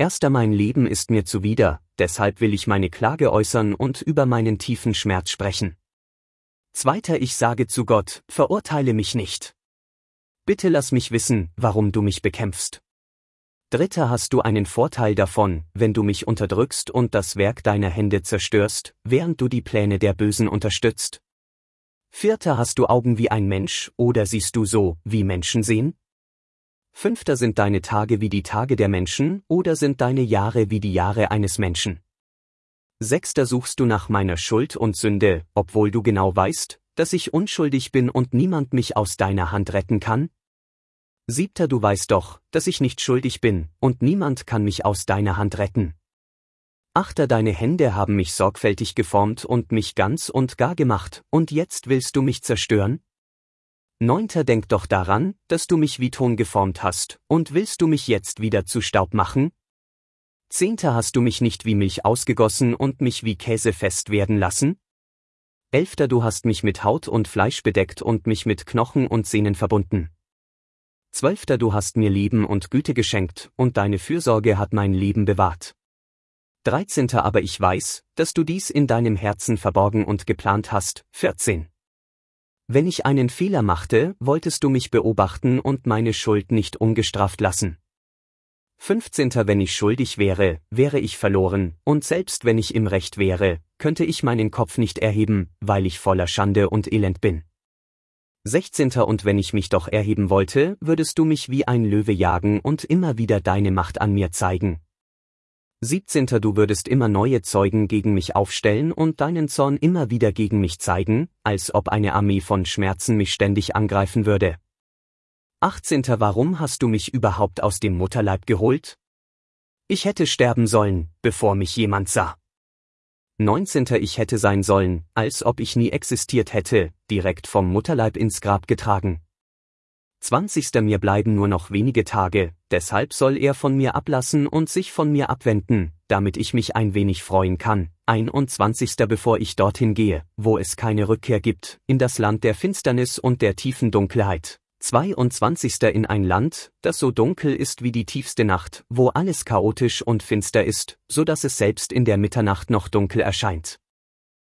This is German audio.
Erster, mein Leben ist mir zuwider, deshalb will ich meine Klage äußern und über meinen tiefen Schmerz sprechen. Zweiter, ich sage zu Gott, verurteile mich nicht. Bitte lass mich wissen, warum du mich bekämpfst. Dritter, hast du einen Vorteil davon, wenn du mich unterdrückst und das Werk deiner Hände zerstörst, während du die Pläne der Bösen unterstützt? Vierter, hast du Augen wie ein Mensch, oder siehst du so, wie Menschen sehen? Fünfter, sind deine Tage wie die Tage der Menschen, oder sind deine Jahre wie die Jahre eines Menschen? Sechster, suchst du nach meiner Schuld und Sünde, obwohl du genau weißt, dass ich unschuldig bin und niemand mich aus deiner Hand retten kann? Siebter, du weißt doch, dass ich nicht schuldig bin, und niemand kann mich aus deiner Hand retten. Achter, deine Hände haben mich sorgfältig geformt und mich ganz und gar gemacht, und jetzt willst du mich zerstören? Neunter, denk doch daran, dass du mich wie Ton geformt hast, und willst du mich jetzt wieder zu Staub machen? Zehnter, hast du mich nicht wie Milch ausgegossen und mich wie Käse fest werden lassen? Elfter, du hast mich mit Haut und Fleisch bedeckt und mich mit Knochen und Sehnen verbunden. Zwölfter, du hast mir Leben und Güte geschenkt, und deine Fürsorge hat mein Leben bewahrt. 13. aber ich weiß, dass du dies in deinem Herzen verborgen und geplant hast. 14. Wenn ich einen Fehler machte, wolltest du mich beobachten und meine Schuld nicht ungestraft lassen. 15. wenn ich schuldig wäre, wäre ich verloren, und selbst wenn ich im Recht wäre, könnte ich meinen Kopf nicht erheben, weil ich voller Schande und Elend bin. 16. und wenn ich mich doch erheben wollte, würdest du mich wie ein Löwe jagen und immer wieder deine Macht an mir zeigen. 17. du würdest immer neue Zeugen gegen mich aufstellen und deinen Zorn immer wieder gegen mich zeigen, als ob eine Armee von Schmerzen mich ständig angreifen würde. 18. warum hast du mich überhaupt aus dem Mutterleib geholt? Ich hätte sterben sollen, bevor mich jemand sah. 19. ich hätte sein sollen, als ob ich nie existiert hätte, direkt vom Mutterleib ins Grab getragen. 20. mir bleiben nur noch wenige Tage, deshalb soll er von mir ablassen und sich von mir abwenden, damit ich mich ein wenig freuen kann. 21. bevor ich dorthin gehe, wo es keine Rückkehr gibt, in das Land der Finsternis und der tiefen Dunkelheit. 22. in ein Land, das so dunkel ist wie die tiefste Nacht, wo alles chaotisch und finster ist, so dass es selbst in der Mitternacht noch dunkel erscheint.